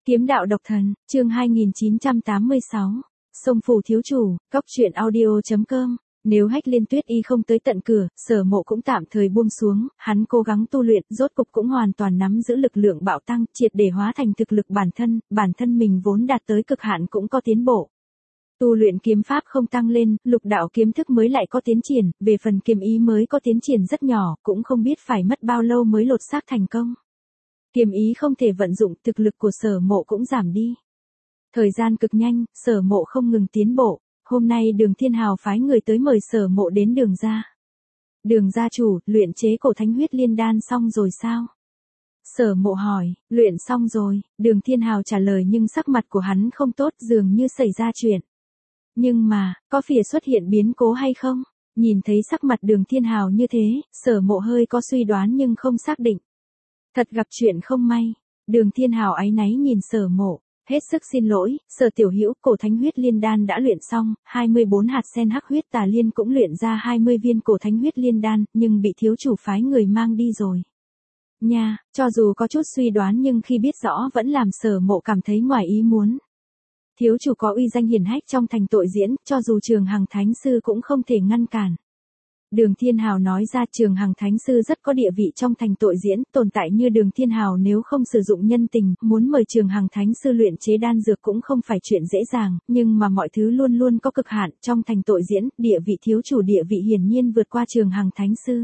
Kiếm đạo độc thần, chương 2986. Sông Phủ thiếu chủ, Cóc truyện audio.com. Nếu Hách Liên Tuyết Y không tới tận cửa, Sở Mộ cũng tạm thời buông xuống, hắn cố gắng tu luyện, rốt cục cũng hoàn toàn nắm giữ lực lượng bạo tăng, triệt để hóa thành thực lực bản thân mình vốn đạt tới cực hạn cũng có tiến bộ. Tu luyện kiếm pháp không tăng lên, lục đạo kiếm thức mới lại có tiến triển, về phần kiếm ý mới có tiến triển rất nhỏ, cũng không biết phải mất bao lâu mới lột xác thành công. Kiếm ý không thể vận dụng, thực lực của Sở Mộ cũng giảm đi. Thời gian cực nhanh, Sở Mộ không ngừng tiến bộ. Hôm nay Đường Thiên Hào phái người tới mời Sở Mộ đến Đường gia. Đường gia chủ, luyện chế cổ thánh huyết liên đan xong rồi sao? Sở Mộ hỏi, luyện xong rồi, Đường Thiên Hào trả lời, nhưng sắc mặt của hắn không tốt, dường như xảy ra chuyện. Nhưng mà, có phía xuất hiện biến cố hay không? Nhìn thấy sắc mặt Đường Thiên Hào như thế, Sở Mộ hơi có suy đoán nhưng không xác định. Thật gặp chuyện không may. Đường Thiên Hào áy náy nhìn Sở Mộ, hết sức xin lỗi, Sở tiểu hữu, cổ thánh huyết liên đan đã luyện xong, 24 hạt sen hắc huyết tà liên cũng luyện ra 20 viên cổ thánh huyết liên đan, nhưng bị thiếu chủ phái người mang đi rồi. Nha, cho dù có chút suy đoán nhưng khi biết rõ vẫn làm Sở Mộ cảm thấy ngoài ý muốn. Thiếu chủ có uy danh hiển hách trong thành tội diễn, cho dù Trường Hằng Thánh Sư cũng không thể ngăn cản. Đường Thiên Hào nói ra, Trường Hằng Thánh Sư rất có địa vị trong thành tội diễn, tồn tại như Đường Thiên Hào nếu không sử dụng nhân tình, muốn mời Trường Hằng Thánh Sư luyện chế đan dược cũng không phải chuyện dễ dàng, nhưng mà mọi thứ luôn luôn có cực hạn, trong thành tội diễn, địa vị thiếu chủ địa vị hiển nhiên vượt qua Trường Hằng Thánh Sư.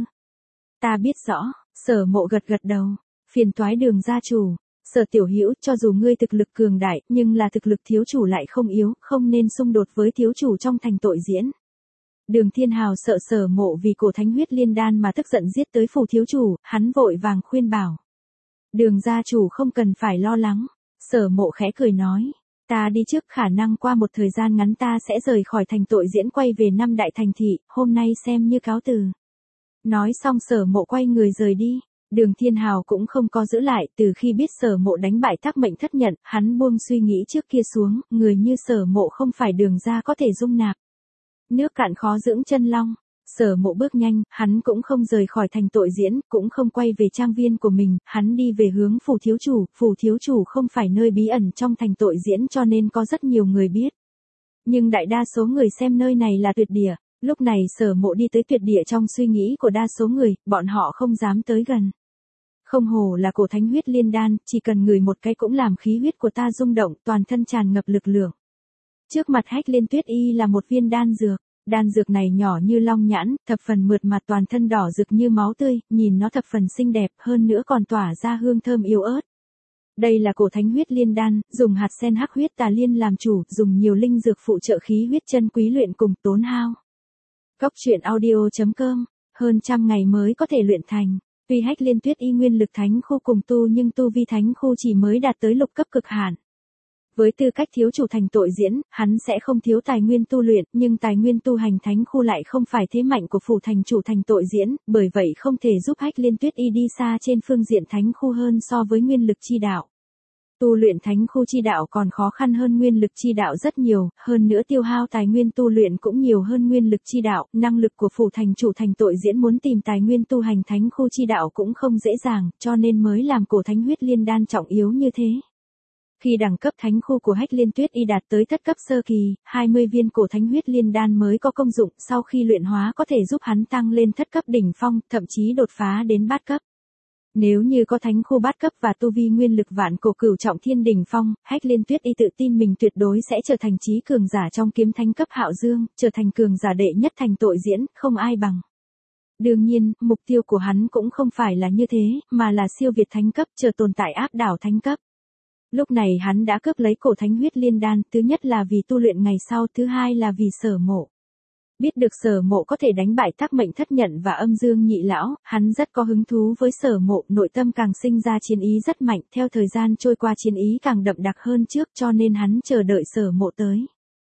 Ta biết rõ, Sở Mộ gật gật đầu, phiền toái Đường gia chủ. Sở tiểu hữu, cho dù ngươi thực lực cường đại, nhưng là thực lực thiếu chủ lại không yếu, không nên xung đột với thiếu chủ trong thành tội diễn. Đường Thiên Hào sợ Sở Mộ vì cổ thánh huyết liên đan mà tức giận giết tới phủ thiếu chủ, hắn vội vàng khuyên bảo. Đường gia chủ không cần phải lo lắng. Sở Mộ khẽ cười nói, ta đi trước, khả năng qua một thời gian ngắn ta sẽ rời khỏi thành tội diễn quay về năm đại thành thị, hôm nay xem như cáo từ. Nói xong Sở Mộ quay người rời đi. Đường Thiên Hào cũng không có giữ lại, từ khi biết Sở Mộ đánh bại Thác Mệnh Thất Nhận, hắn buông suy nghĩ trước kia xuống, người như Sở Mộ không phải Đường gia có thể dung nạp. Nước cạn khó dưỡng chân long. Sở Mộ bước nhanh, hắn cũng không rời khỏi thành tội diễn, cũng không quay về trang viên của mình, hắn đi về hướng phủ thiếu chủ không phải nơi bí ẩn trong thành tội diễn cho nên có rất nhiều người biết. Nhưng đại đa số người xem nơi này là tuyệt địa, lúc này Sở Mộ đi tới tuyệt địa trong suy nghĩ của đa số người, bọn họ không dám tới gần. Không hổ là cổ thánh huyết liên đan, chỉ cần ngửi một cái cũng làm khí huyết của ta rung động, toàn thân tràn ngập lực lượng. Trước mặt Hách Liên Tuyết Y là một viên đan dược này nhỏ như long nhãn, thập phần mượt mà, toàn thân đỏ rực như máu tươi, nhìn nó thập phần xinh đẹp, hơn nữa còn tỏa ra hương thơm yếu ớt. Đây là cổ thánh huyết liên đan, dùng hạt sen hắc huyết tà liên làm chủ, dùng nhiều linh dược phụ trợ khí huyết chân quý luyện cùng tốn hao. Cóc truyện audio.com, hơn trăm ngày mới có thể luyện thành. Tuy Hách Liên Tuyết Y nguyên lực thánh khu cùng tu nhưng tu vi thánh khu chỉ mới đạt tới lục cấp cực hạn. Với tư cách thiếu chủ thành tội diễn, hắn sẽ không thiếu tài nguyên tu luyện, nhưng tài nguyên tu hành thánh khu lại không phải thế mạnh của phủ thành chủ thành tội diễn, bởi vậy không thể giúp Hách Liên Tuyết Y đi xa trên phương diện thánh khu hơn so với nguyên lực chi đạo. Tu luyện thánh khu chi đạo còn khó khăn hơn nguyên lực chi đạo rất nhiều, hơn nữa tiêu hao tài nguyên tu luyện cũng nhiều hơn nguyên lực chi đạo, năng lực của phủ thành chủ thành tội diễn muốn tìm tài nguyên tu hành thánh khu chi đạo cũng không dễ dàng, cho nên mới làm cổ thánh huyết liên đan trọng yếu như thế. Khi đẳng cấp thánh khu của Hách Liên Tuyết Y đạt tới thất cấp sơ kỳ, 20 viên cổ thánh huyết liên đan mới có công dụng, sau khi luyện hóa có thể giúp hắn tăng lên thất cấp đỉnh phong, thậm chí đột phá đến bát cấp. Nếu như có thánh khu bát cấp và tu vi nguyên lực vạn cổ cửu trọng thiên đỉnh phong, Hách Liên Tuyết Y tự tin mình tuyệt đối sẽ trở thành chí cường giả trong kiếm thánh cấp Hạo Dương, trở thành cường giả đệ nhất thành tội diễn, không ai bằng. Đương nhiên, mục tiêu của hắn cũng không phải là như thế, mà là siêu việt thánh cấp, trở tồn tại áp đảo thánh cấp. Lúc này hắn đã cướp lấy cổ thánh huyết liên đan, thứ nhất là vì tu luyện ngày sau, thứ hai là vì Sở Mộ. Biết được Sở Mộ có thể đánh bại Thác Mệnh Thất Nhận và Âm Dương Nhị Lão, hắn rất có hứng thú với Sở Mộ, nội tâm càng sinh ra chiến ý rất mạnh, theo thời gian trôi qua chiến ý càng đậm đặc hơn trước cho nên hắn chờ đợi Sở Mộ tới.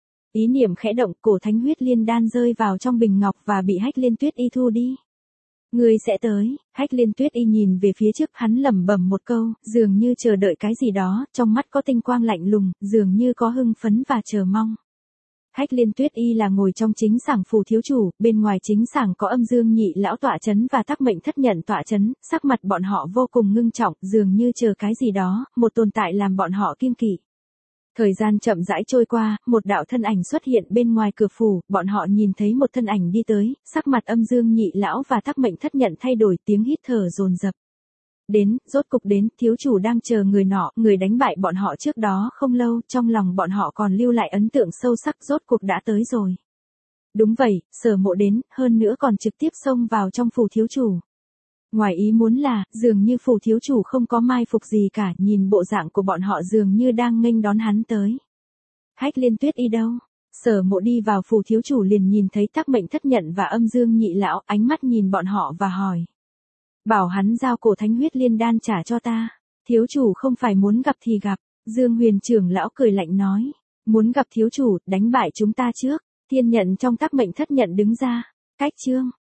Ý niệm khẽ động, cổ thánh huyết liên đan rơi vào trong bình ngọc và bị Hách Liên Tuyết Y thu đi. Ngươi sẽ tới. Hách Liên Tuyết Y nhìn về phía trước, hắn lẩm bẩm một câu, dường như chờ đợi cái gì đó, trong mắt có tinh quang lạnh lùng, dường như có hưng phấn và chờ mong. Hách Liên Tuyết Y là ngồi trong chính sảnh phù thiếu chủ, bên ngoài chính sảnh có Âm Dương Nhị lão tọa chấn và Tắc Mệnh Thất Nhận tọa chấn, sắc mặt bọn họ vô cùng ngưng trọng, dường như chờ cái gì đó, một tồn tại làm bọn họ kiêng kỵ. Thời gian chậm rãi trôi qua, một đạo thân ảnh xuất hiện bên ngoài cửa phủ, bọn họ nhìn thấy một thân ảnh đi tới, sắc mặt Âm Dương Nhị lão và Tắc Mệnh Thất Nhận thay đổi, tiếng hít thở dồn dập. Đến, rốt cục đến, thiếu chủ đang chờ người nọ, người đánh bại bọn họ trước đó không lâu, trong lòng bọn họ còn lưu lại ấn tượng sâu sắc, rốt cuộc đã tới rồi. Đúng vậy, Sở Mộ đến, hơn nữa còn trực tiếp xông vào trong phủ thiếu chủ. Ngoài ý muốn là, dường như phủ thiếu chủ không có mai phục gì cả, nhìn bộ dạng của bọn họ dường như đang nghênh đón hắn tới. Hách Liên Tuyết Y đâu? Sở Mộ đi vào phủ thiếu chủ liền nhìn thấy Tắc Mệnh Thất Nhận và Âm Dương Nhị lão, ánh mắt nhìn bọn họ và hỏi. Bảo hắn giao cổ thánh huyết liên đan trả cho ta. Thiếu chủ không phải muốn gặp thì gặp. Dương Huyền trưởng lão cười lạnh nói. Muốn gặp thiếu chủ, đánh bại chúng ta trước. Thiên Nhận trong Tắc Mệnh Thất Nhận đứng ra. Cách chương.